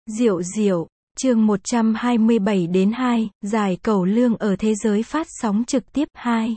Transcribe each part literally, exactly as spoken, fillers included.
Diệu diệu, chương một trăm hai mươi bảy đến hai, giải cầu lương ở thế giới phát sóng trực tiếp hai.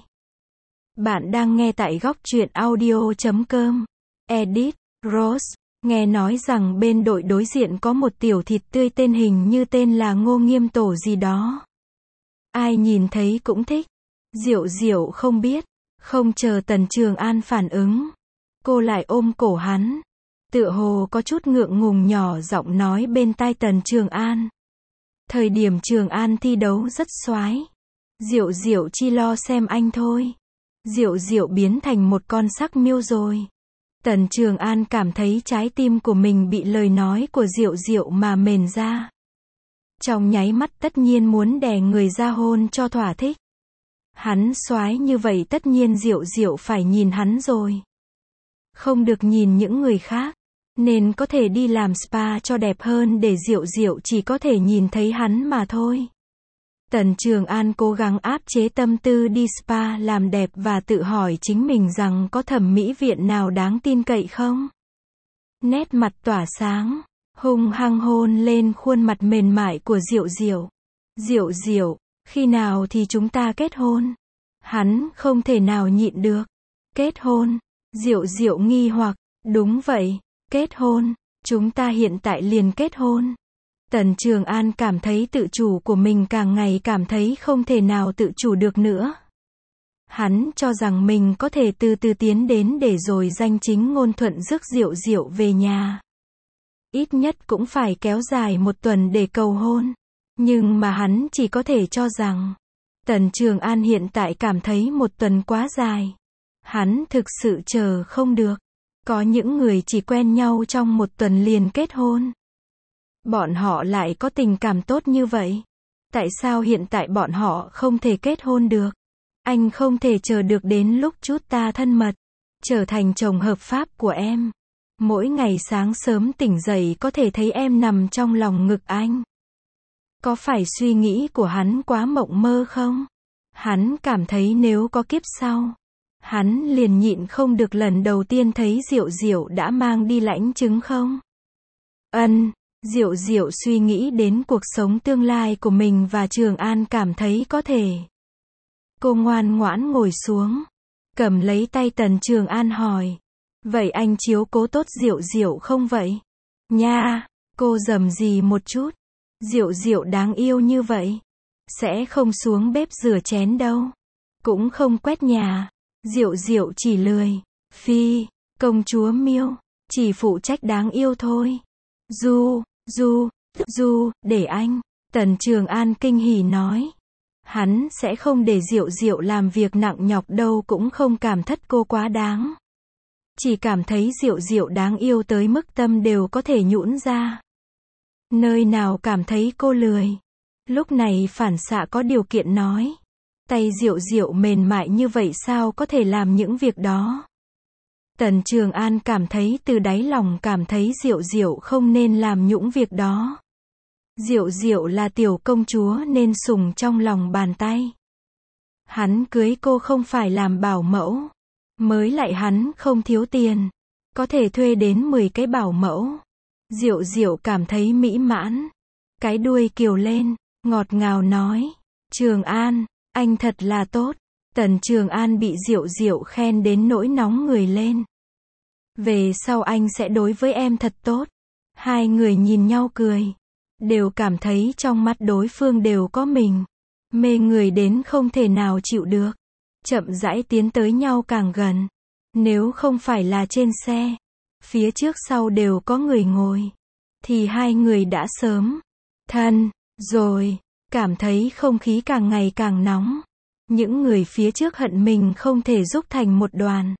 Bạn đang nghe tại góc truyện audio chấm com. Edit, Rose, nghe nói rằng bên đội đối diện có một tiểu thịt tươi tên hình như tên là Ngô Nghiêm Tổ gì đó. Ai nhìn thấy cũng thích. Diệu diệu không biết, không chờ Tần Trường An phản ứng. Cô lại ôm cổ hắn. Tựa hồ có chút ngượng ngùng nhỏ giọng nói bên tai Tần Trường An. Thời điểm Trường An thi đấu rất xoái. Diệu diệu chỉ lo xem anh thôi. Diệu diệu biến thành một con sắc miêu rồi. Tần Trường An cảm thấy trái tim của mình bị lời nói của Diệu diệu mà mềm ra. Trong nháy mắt tất nhiên muốn đè người ra hôn cho thỏa thích. Hắn xoái như vậy tất nhiên Diệu diệu phải nhìn hắn rồi. Không được nhìn những người khác. Nên có thể đi làm spa cho đẹp hơn để Diệu diệu chỉ có thể nhìn thấy hắn mà thôi. Tần Trường An cố gắng áp chế tâm tư đi spa làm đẹp và tự hỏi chính mình rằng có thẩm mỹ viện nào đáng tin cậy không? Nét mặt tỏa sáng, hung hăng hôn lên khuôn mặt mềm mại của Diệu diệu. Diệu diệu, khi nào thì chúng ta kết hôn? Hắn không thể nào nhịn được. Kết hôn? Diệu diệu nghi hoặc, đúng vậy. Kết hôn, chúng ta hiện tại liền kết hôn. Tần Trường An cảm thấy tự chủ của mình càng ngày cảm thấy không thể nào tự chủ được nữa. Hắn cho rằng mình có thể từ từ tiến đến để rồi danh chính ngôn thuận rước Diệu diệu về nhà. Ít nhất cũng phải kéo dài một tuần để cầu hôn. Nhưng mà hắn chỉ có thể cho rằng, Tần Trường An hiện tại cảm thấy một tuần quá dài. Hắn thực sự chờ không được. Có những người chỉ quen nhau trong một tuần liền kết hôn. Bọn họ lại có tình cảm tốt như vậy. Tại sao hiện tại bọn họ không thể kết hôn được? Anh không thể chờ được đến lúc chút ta thân mật, trở thành chồng hợp pháp của em. Mỗi ngày sáng sớm tỉnh dậy có thể thấy em nằm trong lòng ngực anh. Có phải suy nghĩ của hắn quá mộng mơ không? Hắn cảm thấy nếu có kiếp sau, hắn liền nhịn không được lần đầu tiên thấy Diệu diệu đã mang đi lãnh chứng không? Ân, Diệu diệu suy nghĩ đến cuộc sống tương lai của mình và Trường An cảm thấy có thể. Cô ngoan ngoãn ngồi xuống, cầm lấy tay Tần Trường An hỏi. Vậy anh chiếu cố tốt Diệu diệu không vậy? Nha, cô rầm rì một chút. Diệu diệu đáng yêu như vậy. Sẽ không xuống bếp rửa chén đâu. Cũng không quét nhà. Diệu diệu chỉ lười. Phi, công chúa miêu, chỉ phụ trách đáng yêu thôi. Du, du, du, để anh. Tần Trường An kinh hỉ nói. Hắn sẽ không để Diệu diệu làm việc nặng nhọc đâu, cũng không cảm thất cô quá đáng. Chỉ cảm thấy Diệu diệu đáng yêu tới mức tâm đều có thể nhũn ra. Nơi nào cảm thấy cô lười. Lúc này phản xạ có điều kiện nói. Tay Diệu diệu mềm mại như vậy sao có thể làm những việc đó? Tần Trường An cảm thấy từ đáy lòng cảm thấy Diệu diệu không nên làm những việc đó. Diệu diệu là tiểu công chúa nên sủng trong lòng bàn tay. Hắn cưới cô không phải làm bảo mẫu. Mới lại hắn không thiếu tiền. Có thể thuê đến mười cái bảo mẫu. Diệu diệu cảm thấy mỹ mãn. Cái đuôi kiều lên, ngọt ngào nói. Trường An, anh thật là tốt. Tần Trường An bị Diệu diệu khen đến nỗi nóng người lên. Về sau anh sẽ đối với em thật tốt. Hai người nhìn nhau cười. Đều cảm thấy trong mắt đối phương đều có mình. Mê người đến không thể nào chịu được. Chậm rãi tiến tới nhau càng gần. Nếu không phải là trên xe, phía trước sau đều có người ngồi, thì hai người đã sớm thân rồi. Cảm thấy không khí càng ngày càng nóng. Những người phía trước hận mình không thể giúp thành một đoàn.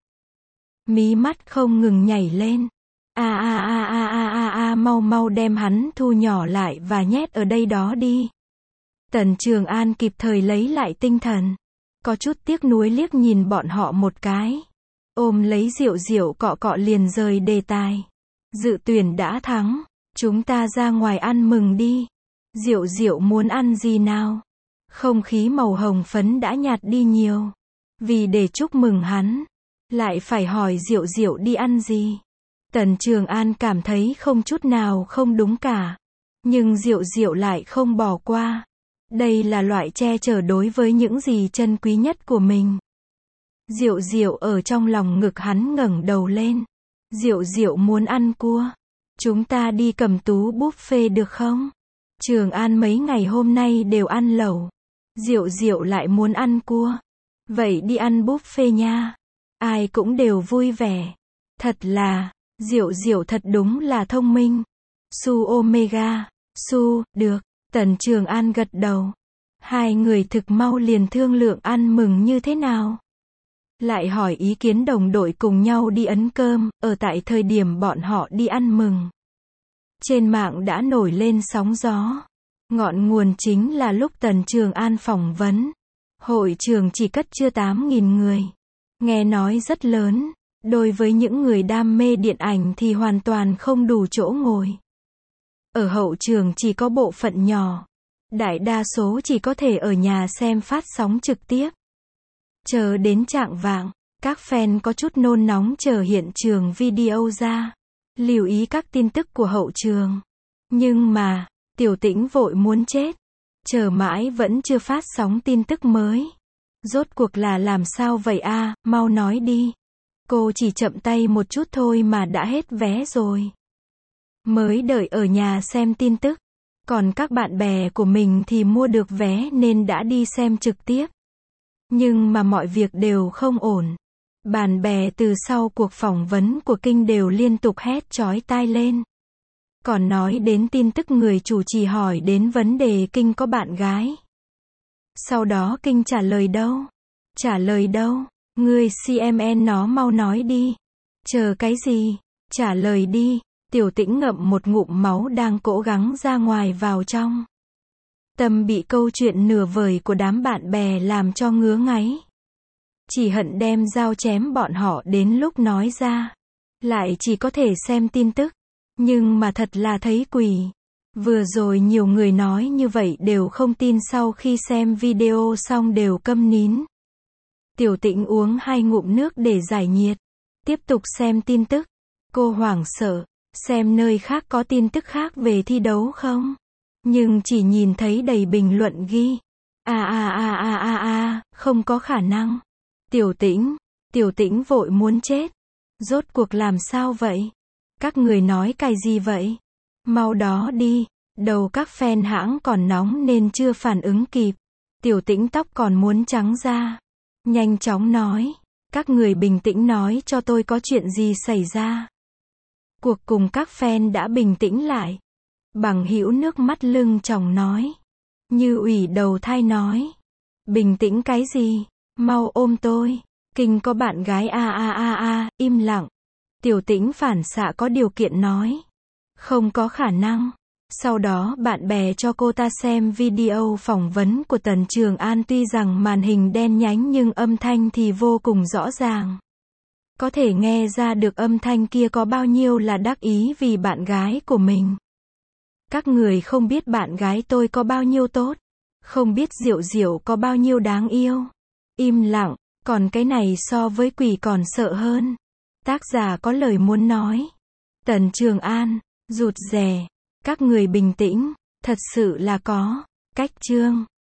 Mí mắt không ngừng nhảy lên. A a a a a a a mau mau đem hắn thu nhỏ lại và nhét ở đây đó đi. Tần Trường An kịp thời lấy lại tinh thần. Có chút tiếc nuối liếc nhìn bọn họ một cái. Ôm lấy Diệu diệu cọ cọ liền rời đề tài. Dự tuyển đã thắng. Chúng ta ra ngoài ăn mừng đi. Diệu diệu muốn ăn gì nào? Không khí màu hồng phấn đã nhạt đi nhiều. Vì để chúc mừng hắn, lại phải hỏi Diệu diệu đi ăn gì. Tần Trường An cảm thấy không chút nào không đúng cả. Nhưng Diệu Diệu lại không bỏ qua. Đây là loại che chở đối với những gì chân quý nhất của mình. Diệu Diệu ở trong lòng ngực hắn ngẩng đầu lên. Diệu Diệu muốn ăn cua. Chúng ta đi Cẩm Tú buffet được không? Trường An mấy ngày hôm nay đều ăn lẩu. Diệu Diệu lại muốn ăn cua. Vậy đi ăn buffet nha. Ai cũng đều vui vẻ. Thật là, Diệu Diệu thật đúng là thông minh. Su Omega. Su, được. Tần Trường An gật đầu. Hai người thực mau liền thương lượng ăn mừng như thế nào. Lại hỏi ý kiến đồng đội cùng nhau đi ấn cơm, ở tại thời điểm bọn họ đi ăn mừng. Trên mạng đã nổi lên sóng gió. Ngọn nguồn chính là lúc Tần Trường An phỏng vấn. Hội trường chỉ cất chưa tám nghìn người. Nghe nói rất lớn. Đối với những người đam mê điện ảnh thì hoàn toàn không đủ chỗ ngồi. Ở hậu trường chỉ có bộ phận nhỏ. Đại đa số chỉ có thể ở nhà xem phát sóng trực tiếp. Chờ đến chạng vạng, các fan có chút nôn nóng chờ hiện trường video ra. Lưu ý các tin tức của hậu trường. Nhưng mà, Tiểu Tĩnh vội muốn chết. Chờ mãi vẫn chưa phát sóng tin tức mới. Rốt cuộc là làm sao vậy a, mau nói đi. Cô chỉ chậm tay một chút thôi mà đã hết vé rồi. Mới đợi ở nhà xem tin tức. Còn các bạn bè của mình thì mua được vé nên đã đi xem trực tiếp. Nhưng mà mọi việc đều không ổn. Bạn bè từ sau cuộc phỏng vấn của Kinh đều liên tục hét chói tai lên. Còn nói đến tin tức người chủ trì hỏi đến vấn đề Kinh có bạn gái. Sau đó Kinh trả lời đâu? Trả lời đâu? Người xê em en nó mau nói đi. Chờ cái gì? Trả lời đi. Tiểu Tĩnh ngậm một ngụm máu đang cố gắng ra ngoài vào trong. Tâm bị câu chuyện nửa vời của đám bạn bè làm cho ngứa ngáy. Chỉ hận đem dao chém bọn họ đến lúc nói ra. Lại chỉ có thể xem tin tức. Nhưng mà thật là thấy quỷ. Vừa rồi nhiều người nói như vậy đều không tin, sau khi xem video xong đều câm nín. Tiểu Tĩnh uống hai ngụm nước để giải nhiệt. Tiếp tục xem tin tức. Cô hoảng sợ. Xem nơi khác có tin tức khác về thi đấu không? Nhưng chỉ nhìn thấy đầy bình luận ghi. À à à à à à, không có khả năng. Tiểu Tĩnh, Tiểu Tĩnh vội muốn chết. Rốt cuộc làm sao vậy? Các người nói cái gì vậy? Mau đó đi. Đầu các fan hãng còn nóng nên chưa phản ứng kịp. Tiểu Tĩnh tóc còn muốn trắng ra. Nhanh chóng nói. Các người bình tĩnh nói cho tôi có chuyện gì xảy ra. Cuộc cùng các fan đã bình tĩnh lại. Bằng hữu nước mắt lưng tròng nói. Như ủy đầu thai nói. Bình tĩnh cái gì? Mau ôm tôi. Kinh có bạn gái a a a a, im lặng. Tiểu Tĩnh phản xạ có điều kiện nói. Không có khả năng. Sau đó bạn bè cho cô ta xem video phỏng vấn của Tần Trường An, tuy rằng màn hình đen nhánh nhưng âm thanh thì vô cùng rõ ràng. Có thể nghe ra được âm thanh kia có bao nhiêu là đắc ý vì bạn gái của mình. Các người không biết bạn gái tôi có bao nhiêu tốt. Không biết Diệu Diệu có bao nhiêu đáng yêu. Im lặng, còn cái này so với quỷ còn sợ hơn. Tác giả có lời muốn nói. Tần Trường An, rụt rè. Các người bình tĩnh, thật sự là có cách chương.